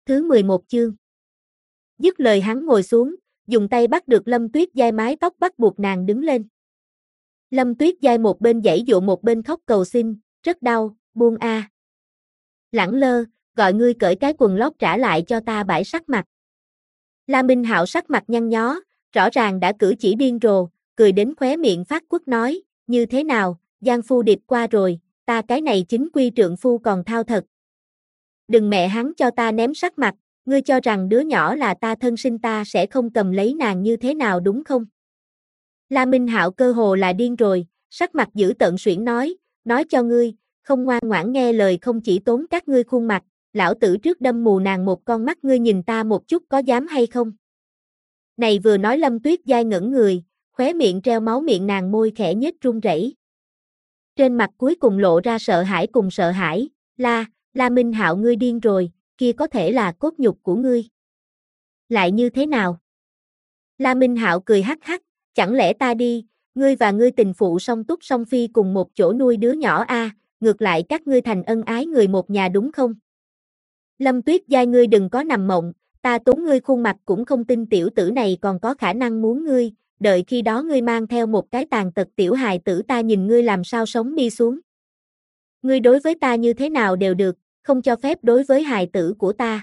thứ 11 chương. Dứt lời hắn ngồi xuống, dùng tay bắt được Lâm Tuyết Giai mái tóc bắt buộc nàng đứng lên. Lâm Tuyết Giai một bên giãy giụa một bên khóc cầu xin, rất đau, buông a. Lẳng Lơ, gọi ngươi cởi cái quần lót trả lại cho ta bãi sắc mặt. La Minh Hạo sắc mặt nhăn nhó, rõ ràng đã cử chỉ điên rồ, cười đến khóe miệng phát quất nói, như thế nào, Giang phu điệp qua rồi, ta cái này chính quy trượng phu còn thao thật. Đừng mẹ hắn cho ta ném sắc mặt, ngươi cho rằng đứa nhỏ là ta thân sinh ta sẽ không cầm lấy nàng như thế nào đúng không? La Minh Hạo cơ hồ là điên rồi, sắc mặt dữ tợn suyễn nói cho ngươi, không ngoan ngoãn nghe lời không chỉ tốn các ngươi khuôn mặt, lão tử trước đâm mù nàng một con mắt ngươi nhìn ta một chút có dám hay không? Này vừa nói Lâm Tuyết Giai ngẩn người, khóe miệng treo máu miệng nàng môi khẽ nhếch run rẩy. Trên mặt cuối cùng lộ ra sợ hãi cùng sợ hãi, La Minh Hạo ngươi điên rồi, kia có thể là cốt nhục của ngươi. Lại như thế nào? La Minh Hạo cười hắc hắc, chẳng lẽ ta đi, ngươi và ngươi tình phụ song túc song phi cùng một chỗ nuôi đứa nhỏ a, ngược lại các ngươi thành ân ái người một nhà đúng không? Lâm Tuyết Giai ngươi đừng có nằm mộng, ta tốn ngươi khuôn mặt cũng không tin tiểu tử này còn có khả năng muốn ngươi, đợi khi đó ngươi mang theo một cái tàn tật tiểu hài tử ta nhìn ngươi làm sao sống đi xuống. Ngươi đối với ta như thế nào đều được, không cho phép đối với hài tử của ta.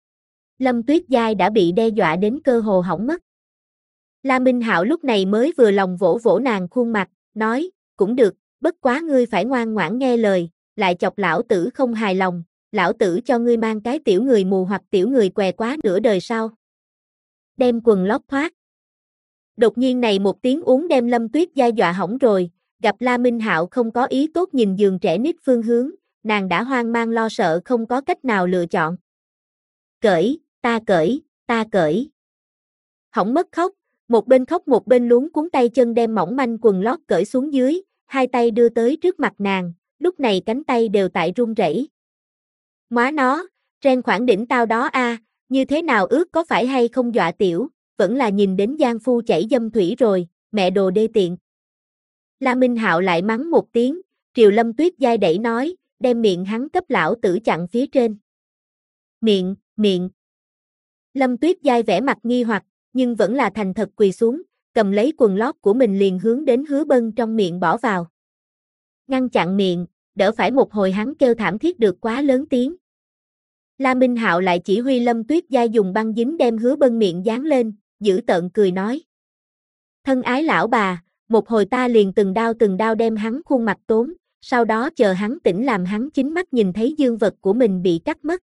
Lâm Tuyết Giai đã bị đe dọa đến cơ hồ hỏng mất. La Minh Hạo lúc này mới vừa lòng vỗ vỗ nàng khuôn mặt, nói, cũng được, bất quá ngươi phải ngoan ngoãn nghe lời, lại chọc lão tử không hài lòng, lão tử cho ngươi mang cái tiểu người mù hoặc tiểu người què quá nửa đời sau. Đem quần lót thoát. Đột nhiên này một tiếng uống đem Lâm Tuyết Giai dọa hỏng rồi, gặp La Minh Hạo không có ý tốt nhìn giường trẻ nít phương hướng, nàng đã hoang mang lo sợ không có cách nào lựa chọn. Cởi, ta cởi. Hỏng mất khóc một bên luống cuống tay chân đem mỏng manh quần lót cởi xuống dưới, hai tay đưa tới trước mặt nàng, lúc này cánh tay đều tại run rẩy. Móa nó, ren khoảng đỉnh tao đó a, như thế nào ước có phải hay không dọa tiểu, vẫn là nhìn đến Giang phu chảy dâm thủy rồi, mẹ đồ đê tiện. La Minh Hạo lại mắng một tiếng, triều Lâm Tuyết Giai đẩy nói, đem miệng hắn cấp lão tử chặn phía trên. Miệng. Lâm Tuyết Giai vẻ mặt nghi hoặc, nhưng vẫn là thành thật quỳ xuống, cầm lấy quần lót của mình liền hướng đến Hứa Bân trong miệng bỏ vào. Ngăn chặn miệng, đỡ phải một hồi hắn kêu thảm thiết được quá lớn tiếng. La Minh Hạo lại chỉ huy Lâm Tuyết Giai dùng băng dính đem Hứa Bân miệng dán lên, giữ tợn cười nói. Thân ái lão bà, một hồi ta liền từng đao đem hắn khuôn mặt tốn, sau đó chờ hắn tỉnh làm hắn chính mắt nhìn thấy dương vật của mình bị cắt mất.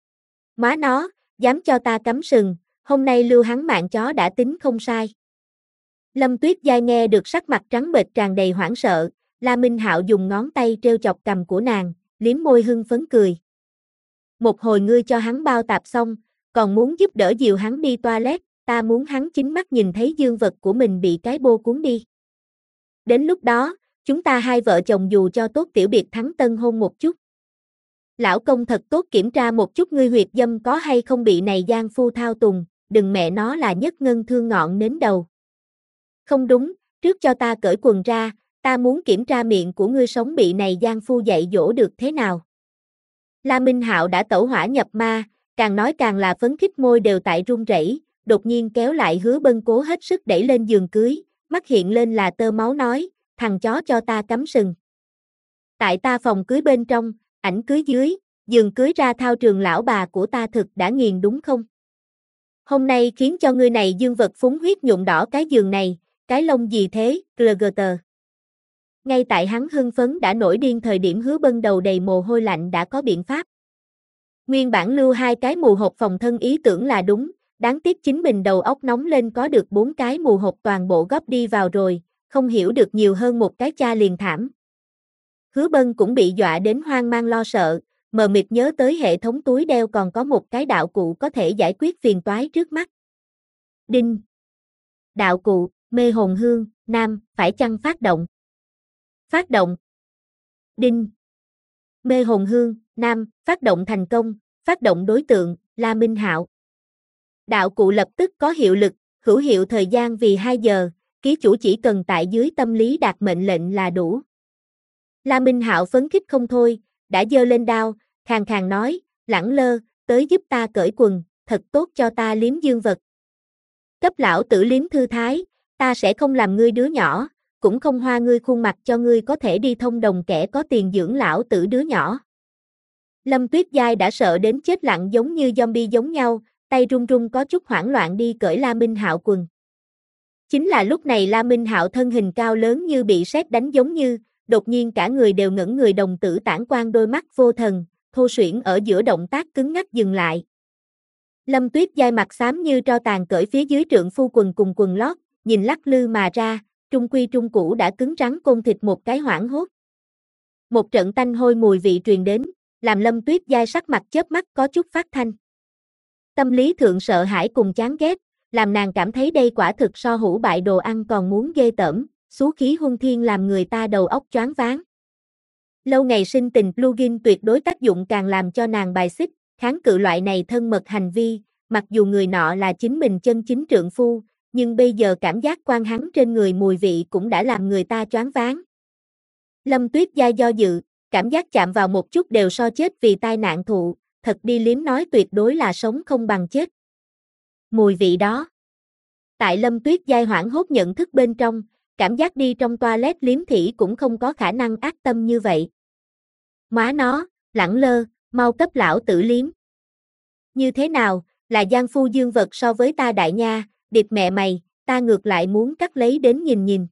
Má nó, dám cho ta cắm sừng, hôm nay lưu hắn mạng chó đã tính không sai. Lâm Tuyết Giai nghe được sắc mặt trắng bệch tràn đầy hoảng sợ, La Minh Hạo dùng ngón tay treo chọc cằm của nàng, liếm môi hưng phấn cười. Một hồi ngươi cho hắn bao tạp xong, còn muốn giúp đỡ dìu hắn đi toilet, ta muốn hắn chính mắt nhìn thấy dương vật của mình bị cái bô cuốn đi. Đến lúc đó, chúng ta hai vợ chồng dù cho tốt tiểu biệt thắng tân hôn một chút. Lão công thật tốt kiểm tra một chút ngươi huyệt dâm có hay không bị này giang phu thao tùng, đừng mẹ nó là nhất ngân thương ngọn nến đầu. Không đúng, trước cho ta cởi quần ra, ta muốn kiểm tra miệng của ngươi sống bị này giang phu dạy dỗ được thế nào. La Minh Hạo đã tẩu hỏa nhập ma, càng nói càng là phấn khích môi đều tại run rẩy, đột nhiên kéo lại Hứa Bân cố hết sức đẩy lên giường cưới, mắt hiện lên là tơ máu nói, thằng chó cho ta cắm sừng. Tại ta phòng cưới bên trong, ảnh cưới dưới, giường cưới ra thao trường lão bà của ta thực đã nghiền đúng không? Hôm nay khiến cho ngươi này dương vật phúng huyết nhuộm đỏ cái giường này, cái lông gì thế, GGT. Ngay tại hắn hưng phấn đã nổi điên thời điểm Hứa Bân đầu đầy mồ hôi lạnh đã có biện pháp. Nguyên bản lưu hai cái mù hộp phòng thân ý tưởng là đúng, đáng tiếc chính mình đầu óc nóng lên có được 4 cái mù hộp toàn bộ góp đi vào rồi, không hiểu được nhiều hơn một cái cha liền thảm. Hứa Bân cũng bị dọa đến hoang mang lo sợ, mờ mịt nhớ tới hệ thống túi đeo còn có một cái đạo cụ có thể giải quyết phiền toái trước mắt. Đinh. Đạo cụ, mê hồn hương, nam, phải chăng phát động? Phát động. Đinh. Mê hồn hương, nam, phát động thành công, phát động đối tượng, La Minh Hạo. Đạo cụ lập tức có hiệu lực, hữu hiệu thời gian vì 2 giờ, ký chủ chỉ cần tại dưới tâm lý đạt mệnh lệnh là đủ. La Minh Hạo phấn khích không thôi, đã giơ lên đao, khàn khàn nói, Lẳng Lơ, tới giúp ta cởi quần, thật tốt cho ta liếm dương vật. Cấp lão tử liếm thư thái, ta sẽ không làm ngươi đứa nhỏ, cũng không hoa ngươi khuôn mặt cho ngươi có thể đi thông đồng kẻ có tiền dưỡng lão tử đứa nhỏ. Lâm Tuyết Giai đã sợ đến chết lặng giống như zombie giống nhau, tay run run có chút hoảng loạn đi cởi La Minh Hạo quần. Chính là lúc này La Minh Hạo thân hình cao lớn như bị sét đánh giống như, đột nhiên cả người đều ngẩn người, đồng tử tản quang, đôi mắt vô thần, thô suyễn ở giữa động tác cứng ngắc dừng lại. Lâm Tuyết Giai mặt xám như tro tàn cởi phía dưới trượng phu quần cùng quần lót, nhìn lắc lư mà ra, trung quy trung cũ đã cứng rắn côn thịt một cái hoảng hốt. Một trận tanh hôi mùi vị truyền đến, làm Lâm Tuyết Giai sắc mặt chớp mắt có chút phát thanh. Tâm lý thượng sợ hãi cùng chán ghét, làm nàng cảm thấy đây quả thực so hủ bại đồ ăn còn muốn ghê tởm, xú khí huân thiên làm người ta đầu óc choáng váng. Lâu ngày sinh tình plugin tuyệt đối tác dụng càng làm cho nàng bài xích, kháng cự loại này thân mật hành vi, mặc dù người nọ là chính mình chân chính trượng phu, nhưng bây giờ cảm giác quan hắn trên người mùi vị cũng đã làm người ta choáng váng. Lâm Tuyết Giai do dự, cảm giác chạm vào một chút đều so chết vì tai nạn thụ, thật đi liếm nói tuyệt đối là sống không bằng chết. Mùi vị đó. Tại Lâm Tuyết Giai hoảng hốt nhận thức bên trong, cảm giác đi trong toilet liếm thỉ cũng không có khả năng ác tâm như vậy. Má nó, lẳng lơ, mau cấp lão tử liếm. Như thế nào, là giang phu dương vật so với ta đại nha, điệp mẹ mày, ta ngược lại muốn cắt lấy đến nhìn nhìn.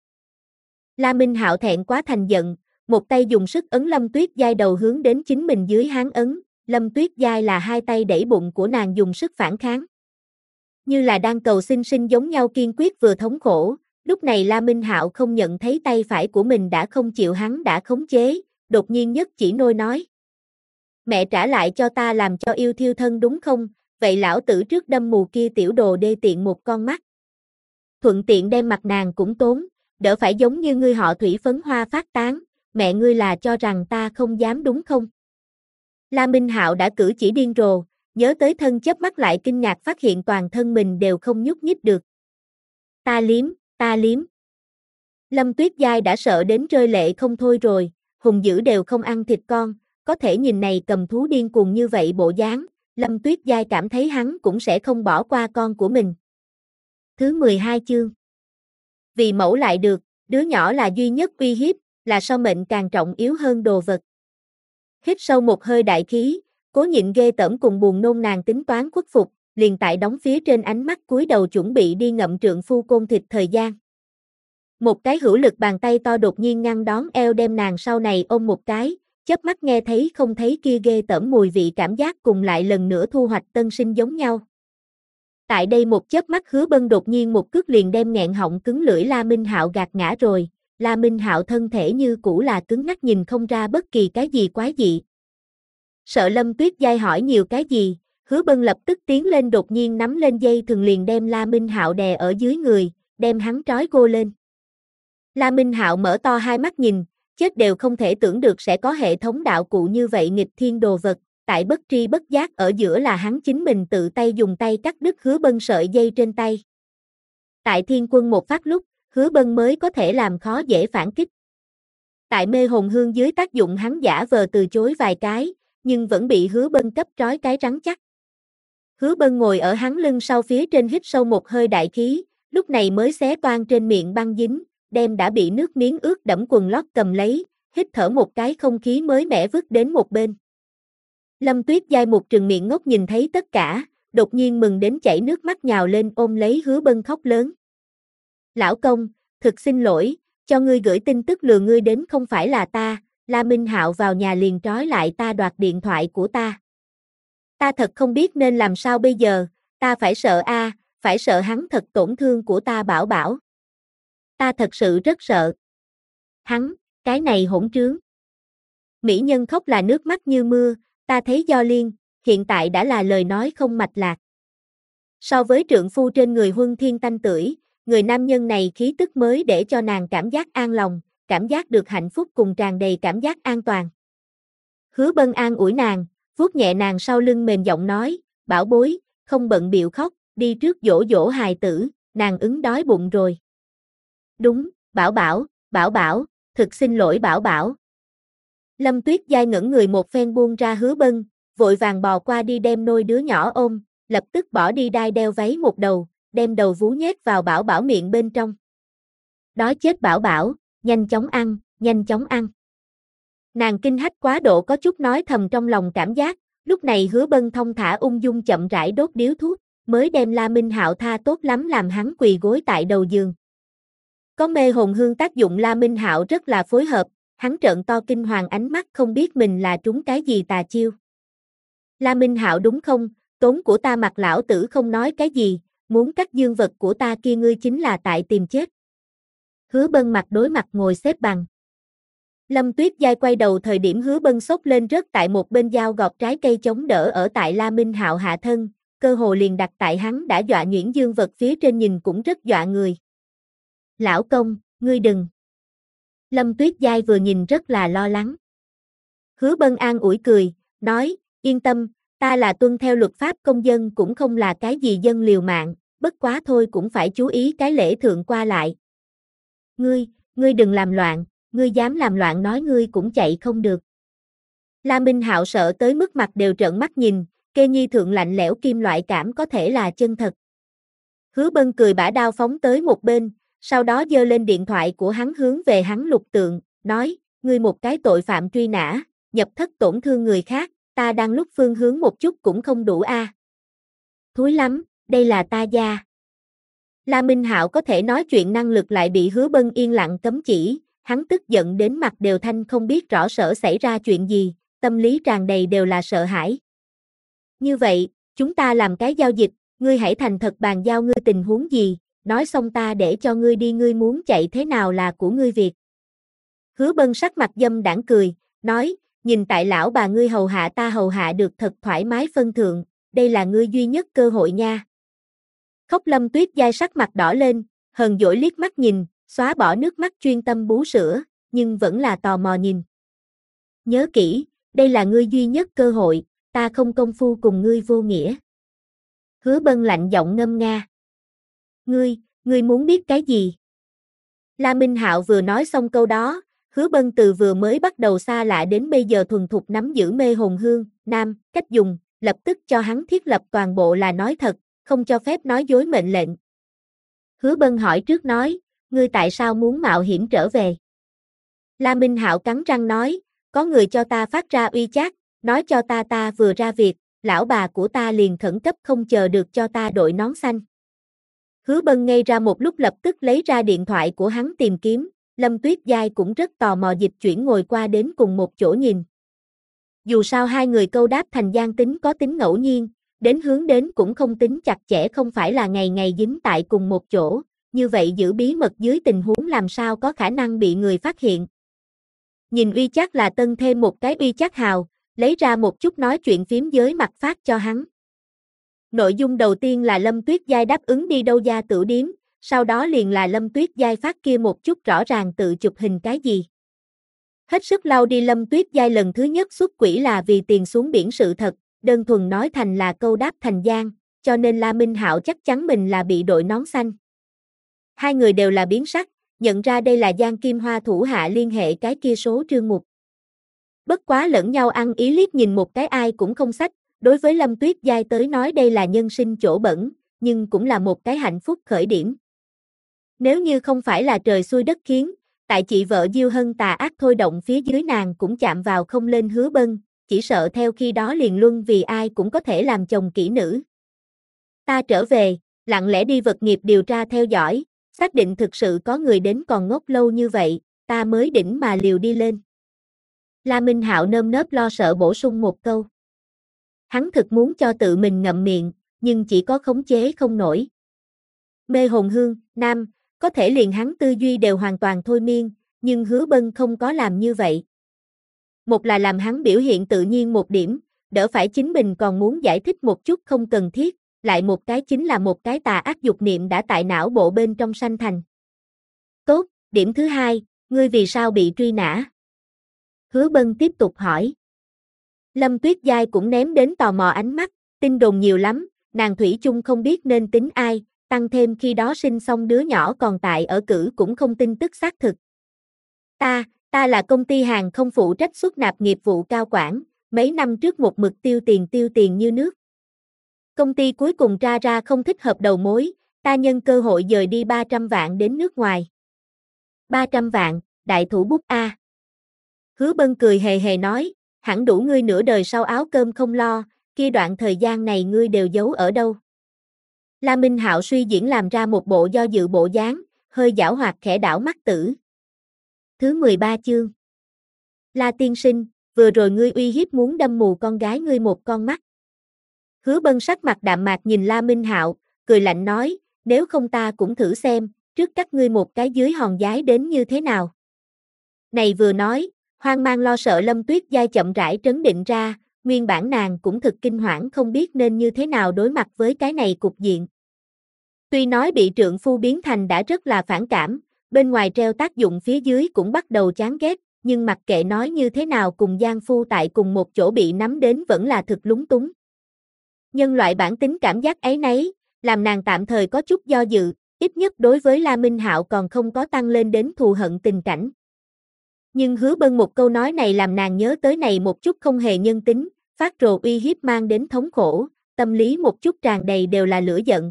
La Minh Hạo thẹn quá thành giận, một tay dùng sức ấn Lâm Tuyết Giai đầu hướng đến chính mình dưới háng ấn, Lâm Tuyết Giai là hai tay đẩy bụng của nàng dùng sức phản kháng. Như là đang cầu xin sinh giống nhau kiên quyết vừa thống khổ, lúc này La Minh Hạo không nhận thấy tay phải của mình đã không chịu hắn đã khống chế, đột nhiên nhất chỉ nôi nói. Mẹ trả lại cho ta làm cho yêu thiêu thân đúng không, vậy lão tử trước đâm mù kia tiểu đồ đê tiện một con mắt. Thuận tiện đem mặt nàng cũng tốn, đỡ phải giống như ngươi họ Thủy phấn hoa phát tán, mẹ ngươi là cho rằng ta không dám đúng không? La Minh Hạo đã cử chỉ điên rồ, nhớ tới thân chớp mắt lại kinh ngạc phát hiện toàn thân mình đều không nhúc nhích được. Ta liếm, ta liếm. Lâm Tuyết Giai đã sợ đến rơi lệ không thôi rồi, hùng dữ đều không ăn thịt con, có thể nhìn này cầm thú điên cuồng như vậy bộ dáng, Lâm Tuyết Giai cảm thấy hắn cũng sẽ không bỏ qua con của mình. Thứ 12 chương. Vì mẫu lại được, đứa nhỏ là duy nhất uy hiếp, là so mệnh càng trọng yếu hơn đồ vật. Hít sâu một hơi đại khí, cố nhịn ghê tởm cùng buồn nôn nàng tính toán khuất phục, liền tại đóng phía trên ánh mắt cúi đầu chuẩn bị đi ngậm trượng phu côn thịt thời gian. Một cái hữu lực bàn tay to đột nhiên ngăn đón eo đem nàng sau này ôm một cái, chớp mắt nghe thấy không thấy kia ghê tởm mùi vị cảm giác cùng lại lần nữa thu hoạch tân sinh giống nhau. Tại đây một chớp mắt Hứa Bân đột nhiên một cước liền đem nghẹn họng cứng lưỡi La Minh Hạo gạt ngã rồi, La Minh Hạo thân thể như cũ là cứng ngắc nhìn không ra bất kỳ cái gì quái dị. Sợ Lâm Tuyết Giai hỏi nhiều cái gì, Hứa Bân lập tức tiến lên đột nhiên nắm lên dây thừng liền đem La Minh Hạo đè ở dưới người, đem hắn trói gô lên. La Minh Hạo mở to hai mắt nhìn, chết đều không thể tưởng được sẽ có hệ thống đạo cụ như vậy nghịch thiên đồ vật, tại bất tri bất giác ở giữa là hắn chính mình tự tay dùng tay cắt đứt Hứa Bân sợi dây trên tay. Tại Thiên Quân một phát lúc, Hứa Bân mới có thể làm khó dễ phản kích. Tại mê hồn hương dưới tác dụng hắn giả vờ từ chối vài cái, nhưng vẫn bị Hứa Bân cấp trói cái rắn chắc. Hứa Bân ngồi ở hắn lưng sau phía trên hít sâu một hơi đại khí, lúc này mới xé toang trên miệng băng dính, đem đã bị nước miếng ướt đẫm quần lót cầm lấy, hít thở một cái không khí mới mẻ vứt đến một bên. Lâm Tuyết Giai một trừng miệng ngốc nhìn thấy tất cả, đột nhiên mừng đến chảy nước mắt nhào lên ôm lấy Hứa Bân khóc lớn. Lão công, thực xin lỗi, cho ngươi gửi tin tức lừa ngươi đến không phải là ta, La Minh Hạo vào nhà liền trói lại ta đoạt điện thoại của ta. Ta thật không biết nên làm sao bây giờ, ta phải sợ phải sợ hắn thật tổn thương của ta bảo bảo. Ta thật sự rất sợ. Hắn, cái này hỗn trướng. Mỹ nhân khóc là nước mắt như mưa, ta thấy do liên, hiện tại đã là lời nói không mạch lạc. So với trượng phu trên người huân thiên tanh tưởi, người nam nhân này khí tức mới để cho nàng cảm giác an lòng, cảm giác được hạnh phúc cùng tràn đầy cảm giác an toàn. Hứa Bân an ủi nàng, vuốt nhẹ nàng sau lưng mềm giọng nói, bảo bối, không bận bịu khóc, đi trước dỗ dỗ hài tử, nàng ứng đói bụng rồi. Đúng, bảo bảo, thực xin lỗi bảo bảo. Lâm Tuyết Giai ngẩn người một phen buông ra Hứa Bân, vội vàng bò qua đi đem nôi đứa nhỏ ôm, lập tức bỏ đi đai đeo váy một đầu, đem đầu vú nhét vào Bảo Bảo miệng bên trong. Đói chết Bảo Bảo, nhanh chóng ăn, nhanh chóng ăn. Nàng kinh hách quá độ có chút nói thầm trong lòng cảm giác, lúc này Hứa Bân thong thả ung dung chậm rãi đốt điếu thuốc, mới đem La Minh Hạo tha tốt lắm làm hắn quỳ gối tại đầu giường. Có mê hồn hương tác dụng La Minh Hạo rất là phối hợp, hắn trợn to kinh hoàng ánh mắt không biết mình là trúng cái gì tà chiêu. La Minh Hạo đúng không, tốn của ta mặt lão tử không nói cái gì, muốn cắt dương vật của ta kia ngươi chính là tại tìm chết. Hứa Bân mặt đối mặt ngồi xếp bằng. Lâm Tuyết Giai quay đầu thời điểm Hứa Bân sốc lên rớt tại một bên dao gọt trái cây chống đỡ ở tại La Minh Hạo hạ thân, cơ hồ liền đặt tại hắn đã dọa nhuyễn dương vật phía trên nhìn cũng rất dọa người. Lão công, ngươi đừng. Lâm Tuyết Giai vừa nhìn rất là lo lắng. Hứa Bân an ủi cười, nói, yên tâm, ta là tuân theo luật pháp công dân cũng không là cái gì dân liều mạng, bất quá thôi cũng phải chú ý cái lễ thượng qua lại. Ngươi đừng làm loạn, ngươi dám làm loạn nói ngươi cũng chạy không được. La Minh Hạo sợ tới mức mặt đều trợn mắt nhìn, kê nhi thượng lạnh lẽo kim loại cảm có thể là chân thật. Hứa Bân cười bả đao phóng tới một bên, sau đó giơ lên điện thoại của hắn hướng về hắn Lục Tượng, nói, ngươi một cái tội phạm truy nã, nhập thất tổn thương người khác, ta đang lúc phương hướng một chút cũng không đủ a. Thúi lắm, đây là ta gia. La Minh Hạo có thể nói chuyện năng lực lại bị Hứa Bân yên lặng cấm chỉ, hắn tức giận đến mặt đều thanh không biết rõ sở xảy ra chuyện gì, tâm lý tràn đầy đều là sợ hãi. Như vậy, chúng ta làm cái giao dịch, ngươi hãy thành thật bàn giao ngươi tình huống gì, nói xong ta để cho ngươi đi ngươi muốn chạy thế nào là của ngươi việc. Hứa Bân sắc mặt dâm đãng cười, nói, nhìn tại lão bà ngươi hầu hạ ta hầu hạ được thật thoải mái phân thượng, đây là ngươi duy nhất cơ hội nha. Khóc Lâm Tuyết Giai sắc mặt đỏ lên, hờn dỗi liếc mắt nhìn, xóa bỏ nước mắt chuyên tâm bú sữa, nhưng vẫn là tò mò nhìn. Nhớ kỹ, đây là ngươi duy nhất cơ hội, ta không công phu cùng ngươi vô nghĩa. Hứa Bân lạnh giọng ngâm nga. Ngươi muốn biết cái gì? La Minh Hạo vừa nói xong câu đó, Hứa Bân từ vừa mới bắt đầu xa lạ đến bây giờ thuần thục nắm giữ mê hồn hương, nam, cách dùng, lập tức cho hắn thiết lập toàn bộ là nói thật, không cho phép nói dối mệnh lệnh. Hứa Bân hỏi trước nói, ngươi tại sao muốn mạo hiểm trở về? La Minh Hạo cắn răng nói, có người cho ta phát ra uy chát, nói cho ta vừa ra việc, lão bà của ta liền khẩn cấp không chờ được cho ta đội nón xanh. Hứa Bân ngây ra một lúc lập tức lấy ra điện thoại của hắn tìm kiếm, Lâm Tuyết Giai cũng rất tò mò dịch chuyển ngồi qua đến cùng một chỗ nhìn. Dù sao hai người câu đáp thành gian tính có tính ngẫu nhiên, đến hướng đến cũng không tính chặt chẽ không phải là ngày ngày dính tại cùng một chỗ, như vậy giữ bí mật dưới tình huống làm sao có khả năng bị người phát hiện. Nhìn uy chắc là tân thêm một cái uy chắc hào, lấy ra một chút nói chuyện phím giới mặt phát cho hắn. Nội dung đầu tiên là Lâm Tuyết Giai đáp ứng đi đâu gia tử điếm, sau đó liền là Lâm Tuyết Giai phát kia một chút rõ ràng tự chụp hình cái gì. Hết sức lau đi Lâm Tuyết Giai lần thứ nhất xuất quỹ là vì tiền xuống biển sự thật, đơn thuần nói thành là câu đáp thành gian, cho nên La Minh Hạo chắc chắn mình là bị đội nón xanh. Hai người đều là biến sắc, nhận ra đây là Giang Kim Hoa thủ hạ liên hệ cái kia số trương mục. Bất quá lẫn nhau ăn ý liếc nhìn một cái ai cũng không sách, đối với Lâm Tuyết Giai tới nói đây là nhân sinh chỗ bẩn, nhưng cũng là một cái hạnh phúc khởi điểm. Nếu như không phải là trời xui đất khiến, tại chị vợ Diêu Hân tà ác thôi động phía dưới nàng cũng chạm vào không lên Hứa Bân, chỉ sợ theo khi đó liền luân vì ai cũng có thể làm chồng kỹ nữ. Ta trở về, lặng lẽ đi vật nghiệp điều tra theo dõi, xác định thực sự có người đến còn ngốc lâu như vậy, ta mới đỉnh mà liều đi lên. La Minh Hạo nơm nớp lo sợ bổ sung một câu. Hắn thực muốn cho tự mình ngậm miệng, nhưng chỉ có khống chế không nổi. Mê hồn hương, nam, có thể liền hắn tư duy đều hoàn toàn thôi miên, nhưng Hứa Bân không có làm như vậy. Một là làm hắn biểu hiện tự nhiên một điểm, đỡ phải chính mình còn muốn giải thích một chút không cần thiết, lại một cái chính là một cái tà ác dục niệm đã tại não bộ bên trong sanh thành. Tốt, điểm thứ hai, ngươi vì sao bị truy nã? Hứa Bân tiếp tục hỏi. Lâm Tuyết Giai cũng ném đến tò mò ánh mắt, tin đồn nhiều lắm, nàng thủy chung không biết nên tính ai, tăng thêm khi đó sinh xong đứa nhỏ còn tại ở cữ cũng không tin tức xác thực. Ta là công ty hàng không phụ trách xuất nạp nghiệp vụ cao quản, mấy năm trước một mực tiêu tiền như nước. Công ty cuối cùng ra không thích hợp đầu mối, ta nhân cơ hội dời đi 300 vạn đến nước ngoài. 300 vạn, đại thủ bút A. Hứa Bân cười hề hề nói, hẳn đủ ngươi nửa đời sau áo cơm không lo, kia đoạn thời gian này ngươi đều giấu ở đâu. La Minh Hạo suy diễn làm ra một bộ do dự bộ dáng, hơi giảo hoạt khẽ đảo mắt tử. Thứ 13 chương. La tiên sinh, vừa rồi ngươi uy hiếp muốn đâm mù con gái ngươi một con mắt. Hứa Bân sắc mặt đạm mạc nhìn La Minh Hạo, cười lạnh nói, nếu không ta cũng thử xem, trước các ngươi một cái dưới hòn giái đến như thế nào. Này vừa nói, hoang mang lo sợ Lâm Tuyết Giai chậm rãi trấn định ra, nguyên bản nàng cũng thực kinh hoảng không biết nên như thế nào đối mặt với cái này cục diện. Tuy nói bị trượng phu biến thành đã rất là phản cảm, bên ngoài treo tác dụng phía dưới cũng bắt đầu chán ghét, nhưng mặc kệ nói như thế nào cùng Giang Phu tại cùng một chỗ bị nắm đến vẫn là thực lúng túng. Nhân loại bản tính cảm giác ấy nấy, làm nàng tạm thời có chút do dự, ít nhất đối với La Minh Hạo còn không có tăng lên đến thù hận tình cảnh. Nhưng Hứa Bân một câu nói này làm nàng nhớ tới này một chút không hề nhân tính, phát rồ uy hiếp mang đến thống khổ, tâm lý một chút tràn đầy đều là lửa giận.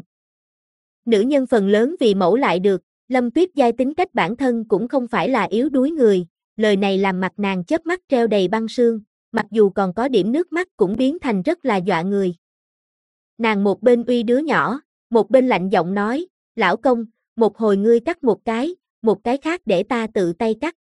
Nữ nhân phần lớn vì mẫu lại được, Lâm Tuyết Giai tính cách bản thân cũng không phải là yếu đuối người, lời này làm mặt nàng chớp mắt treo đầy băng sương, mặc dù còn có điểm nước mắt cũng biến thành rất là dọa người. Nàng một bên uy đứa nhỏ, một bên lạnh giọng nói, lão công, một hồi ngươi cắt một cái khác để ta tự tay cắt.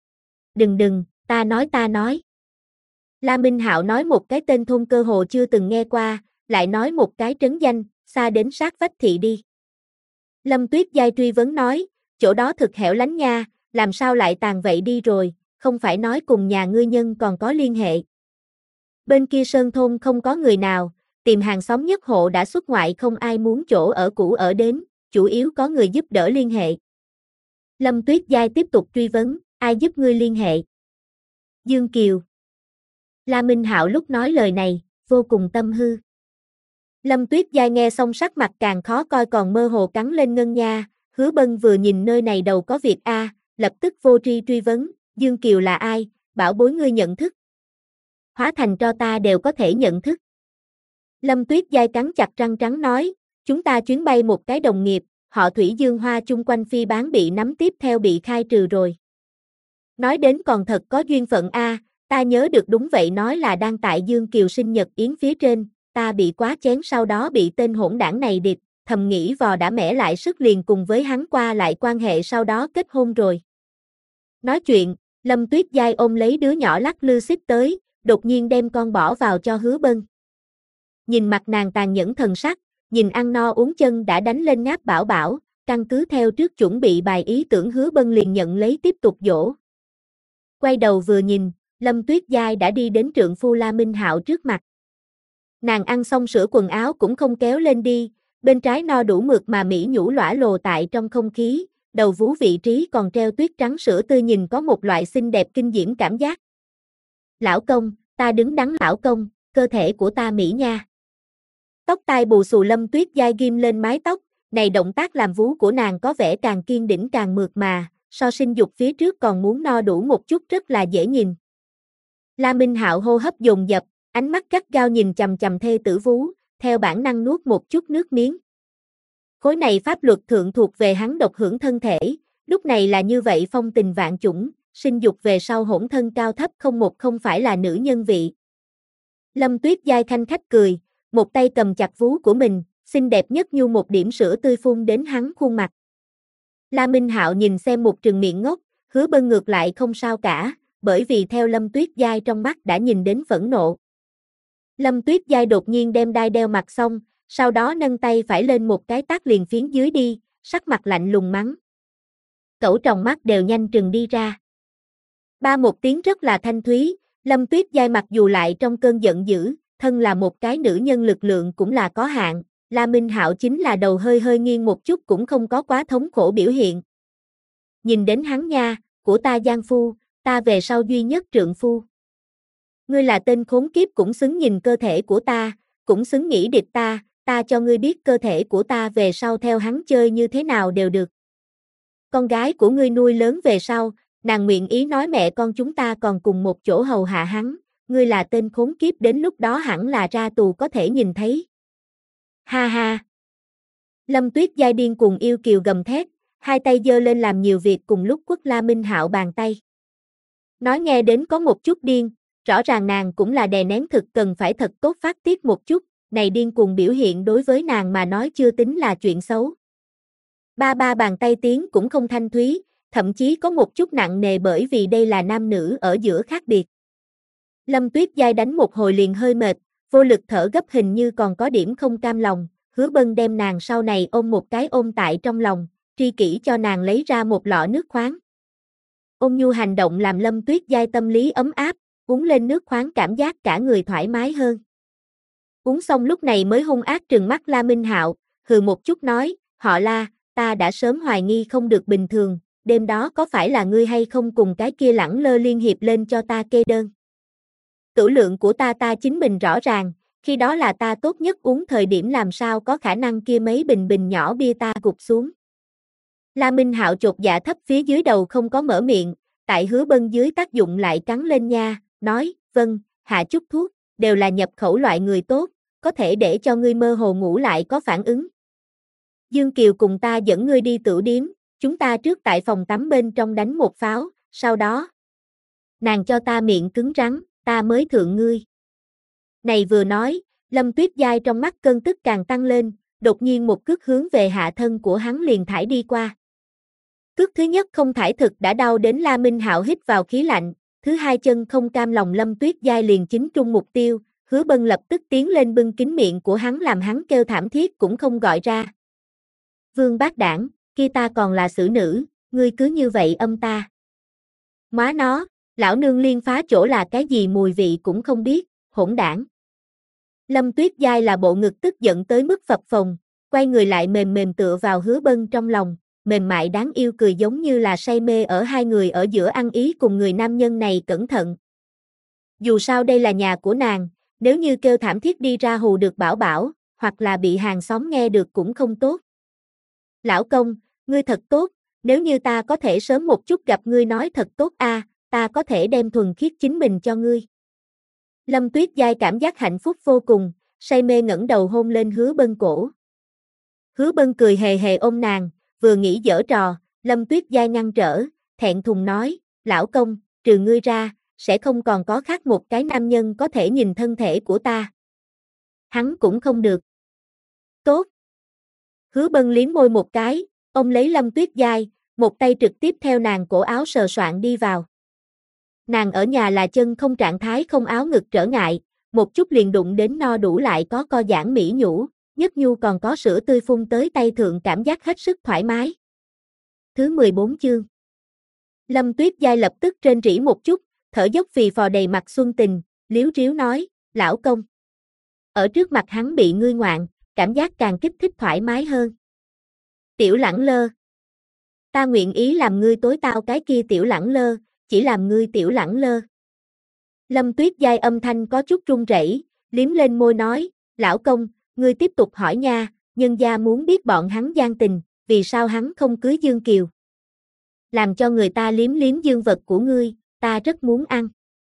Đừng, ta nói. La Minh Hạo nói một cái tên thôn cơ hồ chưa từng nghe qua, lại nói một cái trấn danh, xa đến sát vách thị đi. Lâm Tuyết Giai truy vấn nói, chỗ đó thực hẻo lánh nha, làm sao lại tàn vậy đi rồi, không phải nói cùng nhà ngươi nhân còn có liên hệ. Bên kia sơn thôn không có người nào, tìm hàng xóm nhất hộ đã xuất ngoại không ai muốn chỗ ở cũ ở đến, chủ yếu có người giúp đỡ liên hệ. Lâm Tuyết Giai tiếp tục truy vấn, ai giúp ngươi liên hệ? Dương Kiều. La Minh Hạo lúc nói lời này, vô cùng tâm hư. Lâm Tuyết Giai nghe xong sắc mặt càng khó coi còn mơ hồ cắn lên ngân nha, Hứa Bân vừa nhìn nơi này đầu có việc lập tức vô tri truy vấn, Dương Kiều là ai, bảo bối ngươi nhận thức. Hóa thành cho ta đều có thể nhận thức. Lâm Tuyết Giai cắn chặt răng trắng nói, chúng ta chuyến bay một cái đồng nghiệp, họ Thủy Dương Hoa chung quanh phi bán bị nắm tiếp theo bị khai trừ rồi. Nói đến còn thật có duyên phận ta nhớ được đúng vậy nói là đang tại Dương Kiều sinh nhật yến phía trên, ta bị quá chén sau đó bị tên hỗn đảng này địch, thầm nghĩ vò đã mẻ lại sức liền cùng với hắn qua lại quan hệ sau đó kết hôn rồi. Nói chuyện, Lâm Tuyết Giai ôm lấy đứa nhỏ lắc lư xích tới, đột nhiên đem con bỏ vào cho Hứa Bân. Nhìn mặt nàng tàn nhẫn thần sắc, nhìn ăn no uống chân đã đánh lên ngáp bảo, căn cứ theo trước chuẩn bị bài ý tưởng Hứa Bân liền nhận lấy tiếp tục dỗ. Quay đầu vừa nhìn, Lâm Tuyết Giai đã đi đến trượng phu La Minh Hạo trước mặt. Nàng ăn xong sửa quần áo cũng không kéo lên đi, bên trái no đủ mượt mà mỹ nhũ lõa lồ tại trong không khí, đầu vú vị trí còn treo tuyết trắng sữa tươi nhìn có một loại xinh đẹp kinh diễm cảm giác. Lão công, ta đứng đắn lão công, cơ thể của ta mỹ nha. Tóc tai bù xù Lâm Tuyết Giai ghim lên mái tóc, này động tác làm vú của nàng có vẻ càng kiên đĩnh càng mượt mà, so sinh dục phía trước còn muốn no đủ một chút rất là dễ nhìn. La Minh Hạo hô hấp dồn dập, ánh mắt gắt gao nhìn chằm chằm thê tử vú, theo bản năng nuốt một chút nước miếng. Khối này pháp luật thượng thuộc về hắn độc hưởng thân thể, lúc này là như vậy phong tình vạn chủng, sinh dục về sau hỗn thân cao thấp không phải là nữ nhân vị. Lâm Tuyết Giai khanh khách cười, một tay cầm chặt vú của mình, xinh đẹp nhất nhu một điểm sữa tươi phun đến hắn khuôn mặt. La Minh Hạo nhìn xem một trừng miệng ngốc, Hứa Bân ngược lại không sao cả, bởi vì theo Lâm Tuyết Giai trong mắt đã nhìn đến phẫn nộ. Lâm Tuyết Giai đột nhiên đem đai đeo mặt xong, sau đó nâng tay phải lên một cái tát liền phiến dưới đi, sắc mặt lạnh lùng mắng. Cẩu tròng mắt đều nhanh trừng đi ra. Ba một tiếng rất là thanh thúy, Lâm Tuyết Giai mặc dù lại trong cơn giận dữ, thân là một cái nữ nhân lực lượng cũng là có hạn, La Minh Hạo chính là đầu hơi nghiêng một chút cũng không có quá thống khổ biểu hiện. Nhìn đến hắn nha, của ta Giang Phu, ta về sau duy nhất trượng phu. Ngươi là tên khốn kiếp cũng xứng nhìn cơ thể của ta, cũng xứng nghĩ địch ta cho ngươi biết cơ thể của ta về sau theo hắn chơi như thế nào đều được. Con gái của ngươi nuôi lớn về sau, nàng nguyện ý nói mẹ con chúng ta còn cùng một chỗ hầu hạ hắn, ngươi là tên khốn kiếp đến lúc đó hẳn là ra tù có thể nhìn thấy. Ha ha. Lâm Tuyết Giai điên cuồng yêu kiều gầm thét, hai tay giơ lên làm nhiều việc cùng lúc quất La Minh Hạo bàn tay. Nói nghe đến có một chút điên, rõ ràng nàng cũng là đè nén thực cần phải thật tốt phát tiết một chút, này điên cuồng biểu hiện đối với nàng mà nói chưa tính là chuyện xấu. Ba bàn tay tiếng cũng không thanh thúy, thậm chí có một chút nặng nề bởi vì đây là nam nữ ở giữa khác biệt. Lâm Tuyết Giai đánh một hồi liền hơi mệt, vô lực thở gấp hình như còn có điểm không cam lòng, Hứa Bân đem nàng sau này ôm một cái ôm tại trong lòng, tri kỷ cho nàng lấy ra một lọ nước khoáng. Ôn nhu hành động làm Lâm Tuyết Giai tâm lý ấm áp, uống lên nước khoáng cảm giác cả người thoải mái hơn. Uống xong lúc này mới hung ác trừng mắt La Minh Hạo, hừ một chút nói, họ La, ta đã sớm hoài nghi không được bình thường, đêm đó có phải là ngươi hay không cùng cái kia lẳng lơ liên hiệp lên cho ta kê đơn. Tửu lượng của ta chính mình rõ ràng, khi đó là ta tốt nhất uống thời điểm làm sao có khả năng kia mấy bình nhỏ bia ta gục xuống. La Minh Hạo chột dạ thấp phía dưới đầu không có mở miệng, tại Hứa Bân dưới tác dụng lại cắn lên nha, nói, vâng, hạ chút thuốc, đều là nhập khẩu loại người tốt, có thể để cho ngươi mơ hồ ngủ lại có phản ứng. Dương Kiều cùng ta dẫn ngươi đi tửu điếm, chúng ta trước tại phòng tắm bên trong đánh một pháo, sau đó nàng cho ta miệng cứng rắn, ta mới thượng ngươi. Này vừa nói, Lâm Tuyết Giai trong mắt cơn tức càng tăng lên, đột nhiên một cước hướng về hạ thân của hắn liền thải đi qua. Cước thứ nhất không thải thực đã đau đến La Minh Hạo hít vào khí lạnh, thứ hai chân không cam lòng Lâm Tuyết Giai liền chính trung mục tiêu, Hứa Bân lập tức tiến lên bưng kín miệng của hắn làm hắn kêu thảm thiết cũng không gọi ra. Vương bác đảng, kia ta còn là xử nữ, ngươi cứ như vậy âm ta. Má nó, lão nương liên phá chỗ là cái gì mùi vị cũng không biết, hỗn đảng. Lâm Tuyết Giai là bộ ngực tức giận tới mức phập phồng, quay người lại mềm mềm tựa vào Hứa Bân trong lòng, mềm mại đáng yêu cười giống như là say mê ở hai người ở giữa ăn ý cùng người nam nhân này cẩn thận. Dù sao đây là nhà của nàng, nếu như kêu thảm thiết đi ra hù được bảo bảo, hoặc là bị hàng xóm nghe được cũng không tốt. Lão công, ngươi thật tốt, nếu như ta có thể sớm một chút gặp ngươi nói thật tốt a, ta có thể đem thuần khiết chính mình cho ngươi. Lâm Tuyết Giai cảm giác hạnh phúc vô cùng, say mê ngẩng đầu hôn lên Hứa Bân cổ. Hứa Bân cười hề hề ôm nàng, vừa nghĩ giở trò, Lâm Tuyết Giai ngăn trở, thẹn thùng nói, lão công, trừ ngươi ra, sẽ không còn có khác một cái nam nhân có thể nhìn thân thể của ta. Hắn cũng không được. Tốt. Hứa Bân liếm môi một cái, ôm lấy Lâm Tuyết Giai, một tay trực tiếp theo nàng cổ áo sờ soạng đi vào. Nàng ở nhà là chân không trạng thái không áo ngực trở ngại, một chút liền đụng đến no đủ lại có co giãn mỹ nhũ, nhất nhu còn có sữa tươi phun tới tay thượng cảm giác hết sức thoải mái. Thứ 14 chương. Lâm Tuyết Giai lập tức rên rỉ một chút, thở dốc phì phò đầy mặt xuân tình, liếu riếu nói, lão công. Ở trước mặt hắn bị ngươi ngoạn, cảm giác càng kích thích thoải mái hơn. Tiểu lẳng lơ. Ta nguyện ý làm ngươi tối tao cái kia tiểu lẳng lơ, chỉ làm ngươi tiểu lẳng lơ. Lâm Tuyết Giai âm thanh có chút run rẩy, liếm lên môi nói, lão công, ngươi tiếp tục hỏi nha, nhân gia muốn biết bọn hắn gian tình, vì sao hắn không cưới Dương Kiều. Làm cho người ta liếm liếm dương vật của ngươi, ta rất muốn ăn.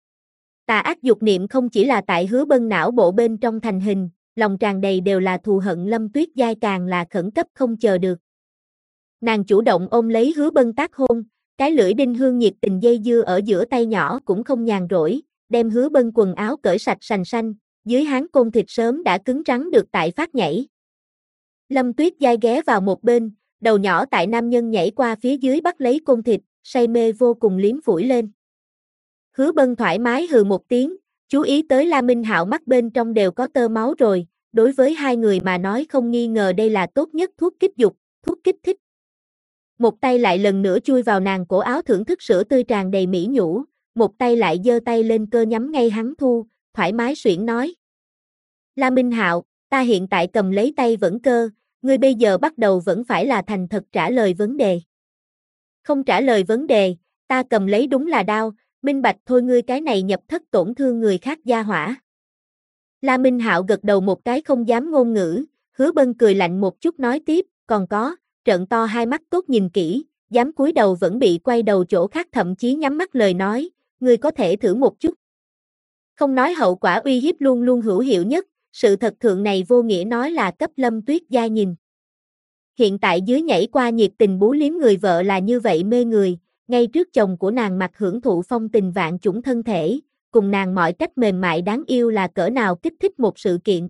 Tà ác dục niệm không chỉ là tại Hứa Bân não bộ bên trong thành hình, lòng tràn đầy đều là thù hận. Lâm Tuyết Giai càng là khẩn cấp không chờ được. Nàng chủ động ôm lấy Hứa Bân tác hôn, cái lưỡi đinh hương nhiệt tình dây dưa ở giữa tay nhỏ cũng không nhàn rỗi, đem Hứa Bân quần áo cởi sạch sành sanh, dưới háng côn thịt sớm đã cứng rắn được tại phát nhảy. Lâm Tuyết Giai ghé vào một bên, đầu nhỏ tại nam nhân nhảy qua phía dưới bắt lấy côn thịt, say mê vô cùng liếm phủi lên. Hứa Bân thoải mái hừ một tiếng, chú ý tới La Minh Hạo mắt bên trong đều có tơ máu rồi, đối với hai người mà nói không nghi ngờ đây là tốt nhất thuốc kích dục, thuốc kích thích. Một tay lại lần nữa chui vào nàng cổ áo thưởng thức sữa tươi tràn đầy mỹ nhũ, một tay lại giơ tay lên cơ nhắm ngay hắn thu, thoải mái xuyển nói. La Minh Hạo, ta hiện tại cầm lấy tay vẫn cơ, ngươi bây giờ bắt đầu vẫn phải là thành thật trả lời vấn đề. Không trả lời vấn đề, ta cầm lấy đúng là đau, minh bạch thôi ngươi cái này nhập thất tổn thương người khác gia hỏa. La Minh Hạo gật đầu một cái không dám ngôn ngữ, Hứa Bân cười lạnh một chút nói tiếp, còn có, trợn to hai mắt tốt nhìn kỹ, dám cúi đầu vẫn bị quay đầu chỗ khác thậm chí nhắm mắt lời nói, ngươi có thể thử một chút. Không nói hậu quả uy hiếp luôn luôn hữu hiệu nhất, sự thật thượng này vô nghĩa nói là cấp Lâm Tuyết Giai nhìn. Hiện tại dưới nhảy qua nhiệt tình bú liếm người vợ là như vậy mê người, ngay trước chồng của nàng mặt hưởng thụ phong tình vạn chủng thân thể, cùng nàng mọi cách mềm mại đáng yêu là cỡ nào kích thích một sự kiện.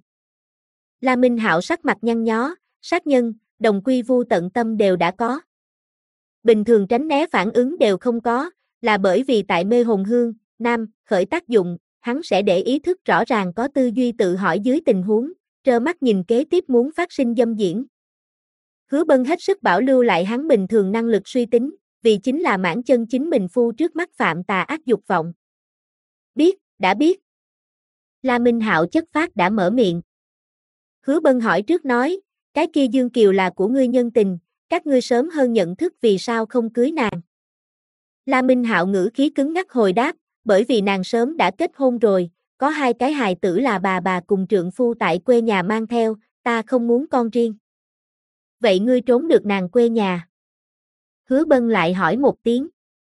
La Minh Hạo sắc mặt nhăn nhó, sát nhân, đồng quy vu tận tâm đều đã có. Bình thường tránh né phản ứng đều không có, là bởi vì tại mê hồn hương, nam, khởi tác dụng, hắn sẽ để ý thức rõ ràng có tư duy tự hỏi dưới tình huống, trơ mắt nhìn kế tiếp muốn phát sinh dâm diễn. Hứa Bân hết sức bảo lưu lại hắn bình thường năng lực suy tính, vì chính là mãn chân chính mình phu trước mắt phạm tà ác dục vọng. Biết, đã biết. La Minh Hạo chất phác đã mở miệng. Hứa Bân hỏi trước nói, cái kia Dương Kiều là của ngươi nhân tình, các ngươi sớm hơn nhận thức vì sao không cưới nàng. La Minh Hạo ngữ khí cứng ngắc hồi đáp, bởi vì nàng sớm đã kết hôn rồi, có 2 cái hài tử là bà cùng trượng phu tại quê nhà mang theo, ta không muốn con riêng. Vậy ngươi trốn được nàng quê nhà? Hứa Bân lại hỏi một tiếng.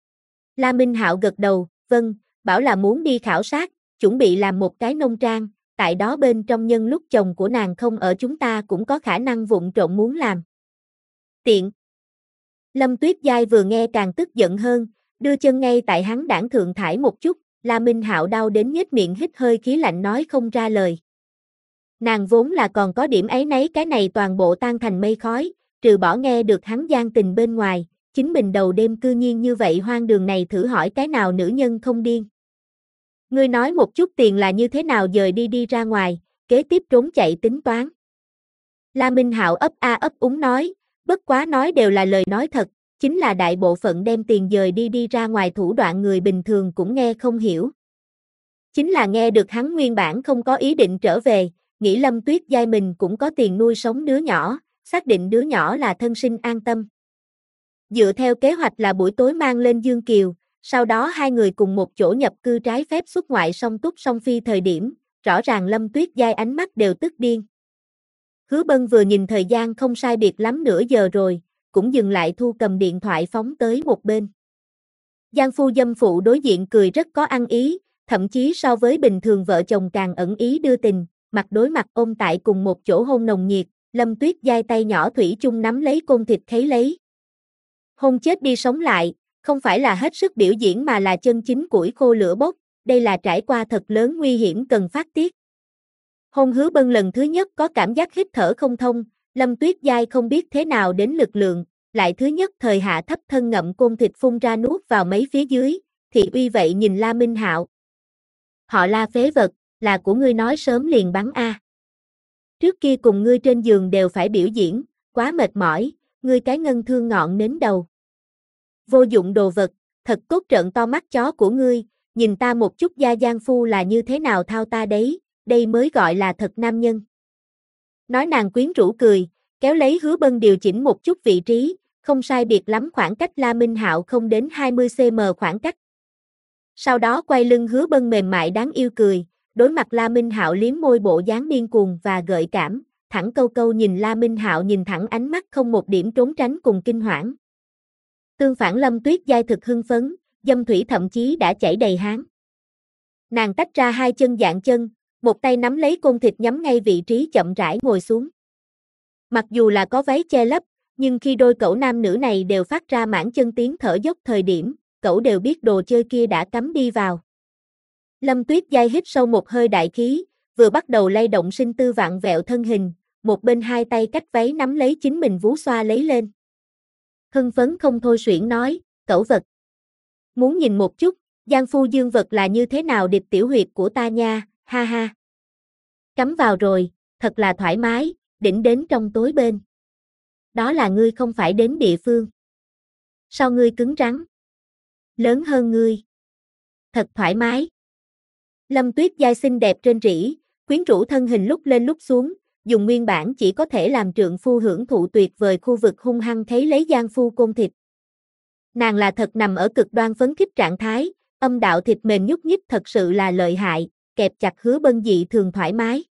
La Minh Hạo gật đầu, vâng, bảo là muốn đi khảo sát, chuẩn bị làm một cái nông trang, tại đó bên trong nhân lúc chồng của nàng không ở chúng ta cũng có khả năng vụng trộm muốn làm. Tiện. Lâm Tuyết Giai vừa nghe càng tức giận hơn, đưa chân ngay tại hắn đảng thượng thải một chút, La Minh Hạo đau đến nhếch miệng hít hơi khí lạnh nói không ra lời. Nàng vốn là còn có điểm ấy nấy cái này toàn bộ tan thành mây khói, trừ bỏ nghe được hắn gian tình bên ngoài, chính mình đầu đêm cư nhiên như vậy hoang đường này thử hỏi cái nào nữ nhân không điên. Ngươi nói một chút tiền là như thế nào dời đi ra ngoài, kế tiếp trốn chạy tính toán. La Minh Hạo ấp a ấp úng nói, bất quá nói đều là lời nói thật, chính là đại bộ phận đem tiền dời đi ra ngoài thủ đoạn người bình thường cũng nghe không hiểu. Chính là nghe được hắn nguyên bản không có ý định trở về, nghĩ Lâm Tuyết Giai mình cũng có tiền nuôi sống đứa nhỏ, xác định đứa nhỏ là thân sinh an tâm. Dựa theo kế hoạch là buổi tối mang lên Dương Kiều, sau đó 2 người cùng một chỗ nhập cư trái phép xuất ngoại song túc song phi thời điểm, rõ ràng Lâm Tuyết Giai ánh mắt đều tức điên. Hứa Bân vừa nhìn thời gian không sai biệt lắm nửa giờ rồi, cũng dừng lại thu cầm điện thoại phóng tới một bên. Giang phu dâm phụ đối diện cười rất có ăn ý, thậm chí so với bình thường vợ chồng càng ẩn ý đưa tình, mặt đối mặt ôm tại cùng một chỗ hôn nồng nhiệt, Lâm Tuyết Giai tay nhỏ thủy chung nắm lấy côn thịt khấy lấy. Hôn chết đi sống lại, không phải là hết sức biểu diễn mà là chân chính củi khô lửa bốc, đây là trải qua thật lớn nguy hiểm cần phát tiết. Hôn Hứa Bân lần thứ nhất có cảm giác hít thở không thông, Lâm Tuyết Giai không biết thế nào đến lực lượng, lại thứ nhất thời hạ thấp thân ngậm côn thịt phun ra nuốt vào mấy phía dưới, thị uy vậy nhìn La Minh Hạo. Họ La phế vật, là của ngươi nói sớm liền bắn a. Trước kia cùng ngươi trên giường đều phải biểu diễn, quá mệt mỏi, ngươi cái ngân thương ngọn nến đầu. Vô dụng đồ vật, thật cốt trợn to mắt chó của ngươi, nhìn ta một chút gia giang phu là như thế nào thao ta đấy, đây mới gọi là thật nam nhân. Nói nàng quyến rũ cười, kéo lấy Hứa Bân điều chỉnh một chút vị trí, không sai biệt lắm khoảng cách La Minh Hạo không đến 20 cm khoảng cách. Sau đó quay lưng Hứa Bân mềm mại đáng yêu cười, đối mặt La Minh Hạo liếm môi bộ dáng điên cuồng và gợi cảm, thẳng câu câu nhìn La Minh Hạo nhìn thẳng ánh mắt không một điểm trốn tránh cùng kinh hoảng. Tương phản Lâm Tuyết Giai thực hưng phấn, dâm thủy thậm chí đã chảy đầy háng. Nàng tách ra 2 chân dạng chân, một tay nắm lấy côn thịt nhắm ngay vị trí chậm rãi ngồi xuống. Mặc dù là có váy che lấp, nhưng khi đôi cẩu nam nữ này đều phát ra mãn chân tiếng thở dốc thời điểm, cẩu đều biết đồ chơi kia đã cắm đi vào. Lâm Tuyết Giai hít sâu một hơi đại khí, vừa bắt đầu lay động sinh tư vặn vẹo thân hình, một bên 2 tay cách váy nắm lấy chính mình vú xoa lấy lên. Hưng phấn không thôi suyễn nói, cẩu vật. Muốn nhìn một chút, Giang phu dương vật là như thế nào điệp tiểu huyệt của ta nha, ha ha. Cắm vào rồi, thật là thoải mái, đỉnh đến trong tối bên. Đó là ngươi không phải đến địa phương. Sao ngươi cứng rắn? Lớn hơn ngươi. Thật thoải mái. Lâm Tuyết Giai xinh đẹp trên rỉ, quyến rũ thân hình lúc lên lúc xuống, dùng nguyên bản chỉ có thể làm trượng phu hưởng thụ tuyệt vời khu vực hung hăng thấy lấy Giang phu côn thịt. Nàng là thật nằm ở cực đoan phấn khích trạng thái, âm đạo thịt mềm nhúc nhích thật sự là lợi hại, kẹp chặt Hứa Bân dị thường thoải mái.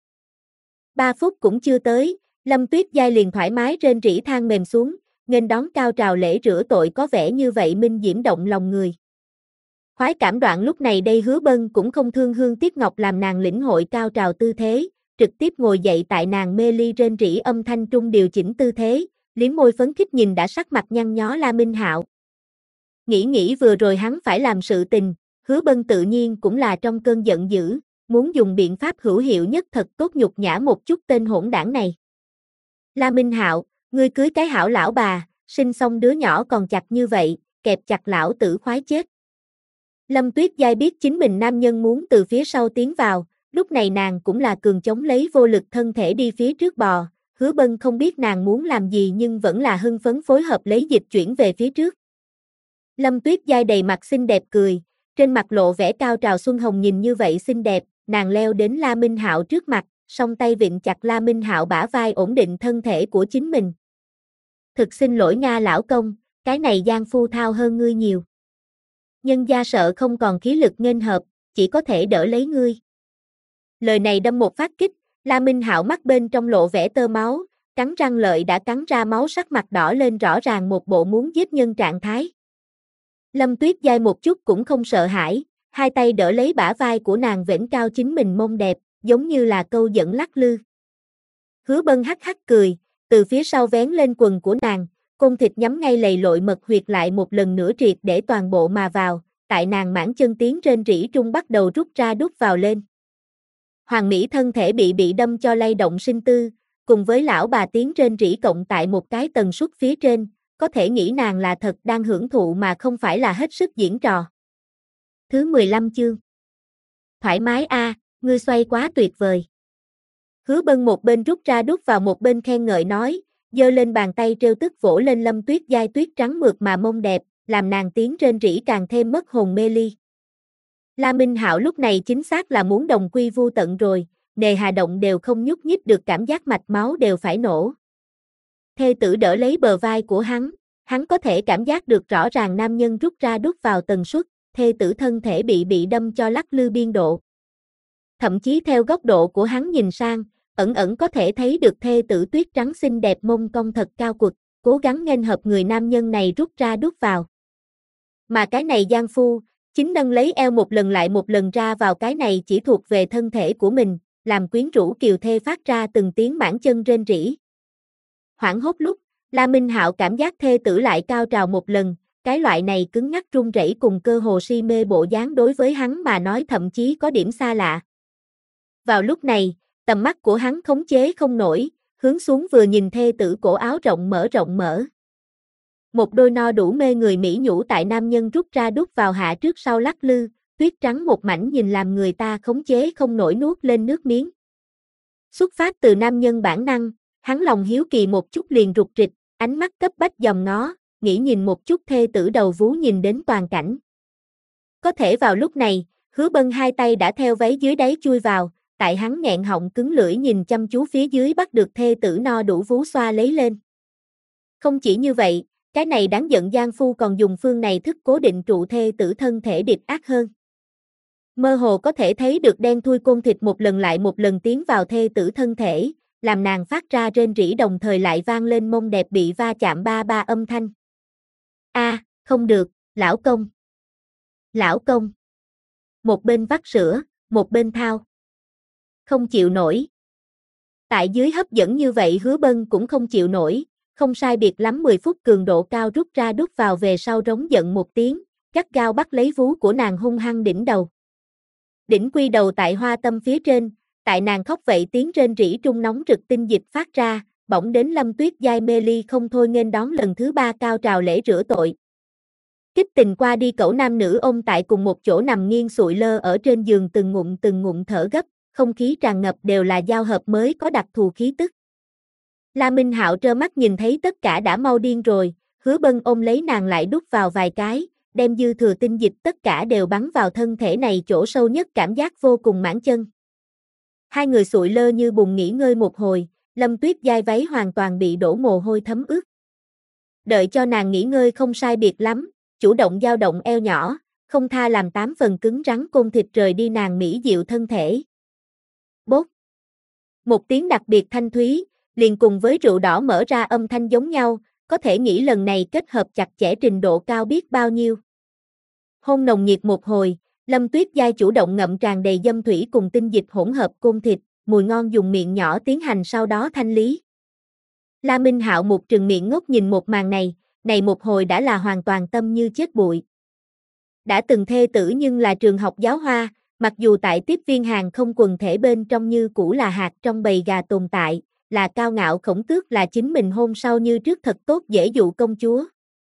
3 phút cũng chưa tới, Lâm Tuyết Giai liền thoải mái rên rỉ than mềm xuống, nghênh đón cao trào lễ rửa tội có vẻ như vậy minh diễm động lòng người. Khoái cảm đoạn lúc này đây Hứa Bân cũng không thương hương tiếc ngọc làm nàng lĩnh hội cao trào tư thế, trực tiếp ngồi dậy tại nàng mê ly rên rỉ âm thanh trung điều chỉnh tư thế, liếm môi phấn khích nhìn đã sắc mặt nhăn nhó La Minh Hạo. Nghĩ vừa rồi hắn phải làm sự tình, Hứa Bân tự nhiên cũng là trong cơn giận dữ, muốn dùng biện pháp hữu hiệu nhất thật tốt nhục nhã một chút tên hỗn đảng này. La Minh Hạo, ngươi cưới cái hảo lão bà, sinh xong đứa nhỏ còn chặt như vậy, kẹp chặt lão tử khoái chết. Lâm Tuyết Giai biết chính mình nam nhân muốn từ phía sau tiến vào, lúc này nàng cũng là cường chống lấy vô lực thân thể đi phía trước bò, Hứa Bân không biết nàng muốn làm gì nhưng vẫn là hưng phấn phối hợp lấy dịch chuyển về phía trước. Lâm Tuyết Giai đầy mặt xinh đẹp cười, trên mặt lộ vẻ cao trào xuân hồng nhìn như vậy xinh đẹp, nàng leo đến La Minh Hạo trước mặt, song tay vịn chặt La Minh Hạo bả vai ổn định thân thể của chính mình. Thực xin lỗi Nga lão công, cái này giang phu thao hơn ngươi nhiều. Nhân gia sợ không còn khí lực nghênh hợp, chỉ có thể đỡ lấy ngươi. Lời này đâm một phát kích, La Minh Hạo mắt bên trong lộ vẻ tơ máu, cắn răng lợi đã cắn ra máu sắc mặt đỏ lên rõ ràng một bộ muốn giết nhân trạng thái. Lâm Tuyết Giai một chút cũng không sợ hãi, hai tay đỡ lấy bả vai của nàng vểnh cao chính mình mông đẹp, giống như là câu dẫn lắc lư. Hứa Bân hắc hắc cười, từ phía sau vén lên quần của nàng, côn thịt nhắm ngay lầy lội mật huyệt lại một lần nữa triệt để toàn bộ mà vào, tại nàng mãn chân tiếng rên rỉ trung bắt đầu rút ra đút vào lên. Hoàng Mỹ thân thể bị đâm cho lay động sinh tư, cùng với lão bà tiếng rên rỉ cộng tại một cái tần suất phía trên, có thể nghĩ nàng là thật đang hưởng thụ mà không phải là hết sức diễn trò. Thứ 15 chương. Thoải mái a, ngươi xoay quá tuyệt vời. Hứa Bân một bên rút ra đút vào một bên khen ngợi nói, giơ lên bàn tay trêu tức vỗ lên Lâm Tuyết Giai tuyết trắng mượt mà mông đẹp, làm nàng tiếng rên rỉ càng thêm mất hồn mê ly. La Minh Hạo lúc này chính xác là muốn đồng quy vu tận rồi, nề hà động đều không nhúc nhích được cảm giác mạch máu đều phải nổ. Thê tử đỡ lấy bờ vai của hắn có thể cảm giác được rõ ràng nam nhân rút ra đút vào tần suất, thê tử thân thể bị đâm cho lắc lư biên độ. Thậm chí theo góc độ của hắn nhìn sang, ẩn có thể thấy được thê tử tuyết trắng xinh đẹp mông cong thật cao quật, cố gắng nghênh hợp người nam nhân này rút ra đút vào. Mà cái này giang phu, chính nâng lấy eo một lần lại một lần ra vào cái này chỉ thuộc về thân thể của mình, làm quyến rũ kiều thê phát ra từng tiếng mãn chân rên rỉ. Hoảng hốt lúc, La Minh Hạo cảm giác thê tử lại cao trào một lần, cái loại này cứng ngắc run rẩy cùng cơ hồ si mê bộ dáng đối với hắn mà nói thậm chí có điểm xa lạ. Vào lúc này, tầm mắt của hắn khống chế không nổi, hướng xuống vừa nhìn thê tử cổ áo rộng mở. Một đôi no đủ mê người mỹ nhũ tại nam nhân rút ra đút vào hạ trước sau lắc lư, tuyết trắng một mảnh nhìn làm người ta khống chế không nổi nuốt lên nước miếng. Xuất phát từ nam nhân bản năng, hắn lòng hiếu kỳ một chút liền rụt rịch, ánh mắt cấp bách dòm ngó, nghĩ nhìn một chút thê tử đầu vú nhìn đến toàn cảnh. Có thể vào lúc này, Hứa Bân hai tay đã theo váy dưới đáy chui vào, tại hắn nghẹn họng cứng lưỡi nhìn chăm chú phía dưới bắt được thê tử no đủ vú xoa lấy lên. Không chỉ như vậy, cái này đáng giận giang phu còn dùng phương này thức cố định trụ thê tử thân thể điệp ác hơn. Mơ hồ có thể thấy được đen thui côn thịt một lần lại một lần tiến vào thê tử thân thể, làm nàng phát ra rên rỉ đồng thời lại vang lên mông đẹp bị va chạm ba âm thanh. Không được, lão công. Lão công. Một bên vắt sữa, một bên thao. Không chịu nổi. Tại dưới hấp dẫn như vậy Hứa Bân cũng không chịu nổi, không sai biệt lắm 10 phút cường độ cao rút ra đút vào về sau rống giận một tiếng, gắt gao bắt lấy vú của nàng hung hăng đỉnh đầu. Đỉnh quy đầu tại hoa tâm phía trên, tại nàng khóc vậy tiếng rên rỉ trung nóng rực tinh dịch phát ra, bỗng đến Lâm Tuyết Giai mê ly không thôi nghênh đón lần thứ 3 cao trào lễ rửa tội. Kích tình qua đi cẩu nam nữ ôm tại cùng một chỗ nằm nghiêng sụi lơ ở trên giường từng ngụm thở gấp, không khí tràn ngập đều là giao hợp mới có đặc thù khí tức. La Minh Hạo trơ mắt nhìn thấy tất cả đã mau điên rồi, Hứa Bân ôm lấy nàng lại đút vào vài cái, đem dư thừa tinh dịch tất cả đều bắn vào thân thể này chỗ sâu nhất cảm giác vô cùng mãn chân. Hai người sụi lơ như bùn nghỉ ngơi một hồi, Lâm Tuyết Giai váy hoàn toàn bị đổ mồ hôi thấm ướt. Đợi cho nàng nghỉ ngơi không sai biệt lắm, chủ động dao động eo nhỏ, không tha làm 8 phần cứng rắn côn thịt rời đi nàng mỹ diệu thân thể. Bốp. Một tiếng đặc biệt thanh thúy, liền cùng với rượu đỏ mở ra âm thanh giống nhau, có thể nghĩ lần này kết hợp chặt chẽ trình độ cao biết bao nhiêu. Hôn nồng nhiệt một hồi, Lâm Tuyết Giai chủ động ngậm tràn đầy dâm thủy cùng tinh dịch hỗn hợp côn thịt, mùi ngon dùng miệng nhỏ tiến hành sau đó thanh lý. La Minh Hạo một trừng miệng ngốc nhìn một màn này một hồi đã là hoàn toàn tâm như chết bụi. Đã từng thê tử nhưng là trường học giáo hoa, mặc dù tại tiếp viên hàng không quần thể bên trong như cũ là hạt trong bầy gà tồn tại, là cao ngạo khổng tước là chính mình hôn sau như trước thật tốt dễ dụ công chúa.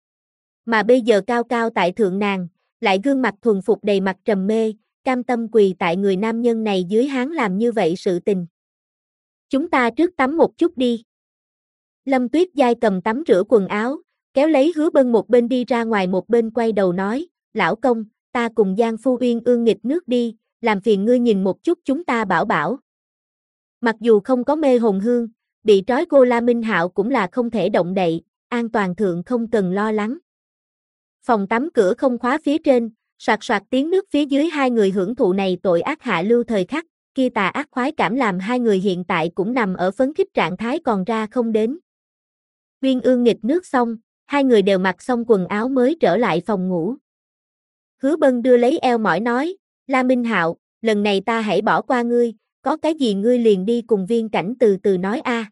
Mà bây giờ cao cao tại thượng nàng, lại gương mặt thuần phục đầy mặt trầm mê, cam tâm quỳ tại người nam nhân này dưới háng làm như vậy sự tình. Chúng ta trước tắm một chút đi. Lâm Tuyết Giai cầm tắm rửa quần áo, kéo lấy Hứa Bân một bên đi ra ngoài một bên quay đầu nói, lão công, ta cùng Giang Phu Uyên ương nghịch nước đi, làm phiền ngươi nhìn một chút chúng ta bảo bảo. Mặc dù không có mê hồn hương, bị trói cô La Minh Hạo cũng là không thể động đậy, an toàn thượng không cần lo lắng. Phòng tắm cửa không khóa phía trên, soạt soạt tiếng nước phía dưới hai người hưởng thụ này tội ác hạ lưu thời khắc, kia tà ác khoái cảm làm hai người hiện tại cũng nằm ở phấn khích trạng thái còn ra không đến. Uyên ương nghịch nước xong, hai người đều mặc xong quần áo mới trở lại phòng ngủ. Hứa Bân đưa lấy eo mỏi nói, La Minh Hạo, lần này ta hãy bỏ qua ngươi, có cái gì ngươi liền đi cùng Viên Cảnh từ từ nói a.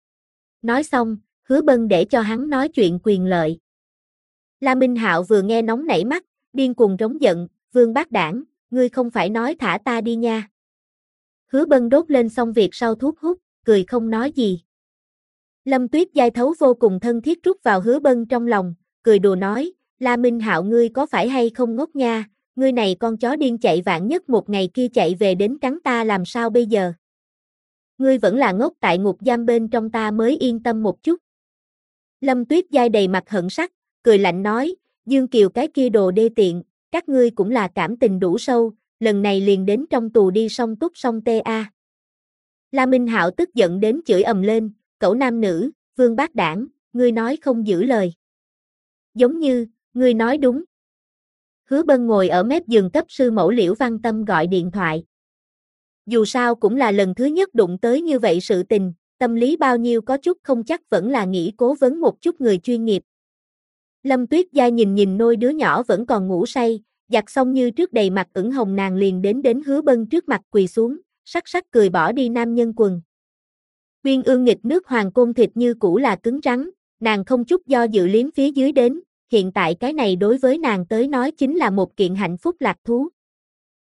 Nói xong, Hứa Bân để cho hắn nói chuyện quyền lợi. La Minh Hạo vừa nghe nóng nảy mắt, điên cuồng rống giận, Vương bác đảng, ngươi không phải nói thả ta đi nha. Hứa Bân đốt lên xong việc sau thuốc hút, cười không nói gì. Lâm Tuyết Giai thấu vô cùng thân thiết rút vào Hứa Bân trong lòng, cười đùa nói, La Minh Hạo ngươi có phải hay không ngốc nha, ngươi này con chó điên chạy vạn nhất một ngày kia chạy về đến cắn ta làm sao bây giờ? Ngươi vẫn là ngốc tại ngục giam bên trong ta mới yên tâm một chút. Lâm Tuyết Giai đầy mặt hận sắc, cười lạnh nói, Dương Kiều cái kia đồ đê tiện, các ngươi cũng là cảm tình đủ sâu, lần này liền đến trong tù đi song túc song tê a. La Minh Hạo tức giận đến chửi ầm lên, cẩu nam nữ, Vương bác đảng, ngươi nói không giữ lời. Giống như, ngươi nói đúng. Hứa Bân ngồi ở mép giường cấp sư mẫu Liễu Văn Tâm gọi điện thoại. Dù sao cũng là lần thứ nhất đụng tới như vậy sự tình, tâm lý bao nhiêu có chút không chắc vẫn là nghĩ cố vấn một chút người chuyên nghiệp. Lâm Tuyết Giai nhìn nôi đứa nhỏ vẫn còn ngủ say, giặt xong như trước đầy mặt ửng hồng nàng liền đến Hứa Bân trước mặt quỳ xuống, sắc sắc cười bỏ đi nam nhân quần. Uyên ương nghịch nước hoàng côn thịt như cũ là cứng rắn, nàng không chút do dự liếm phía dưới đến, hiện tại cái này đối với nàng tới nói chính là một kiện hạnh phúc lạc thú.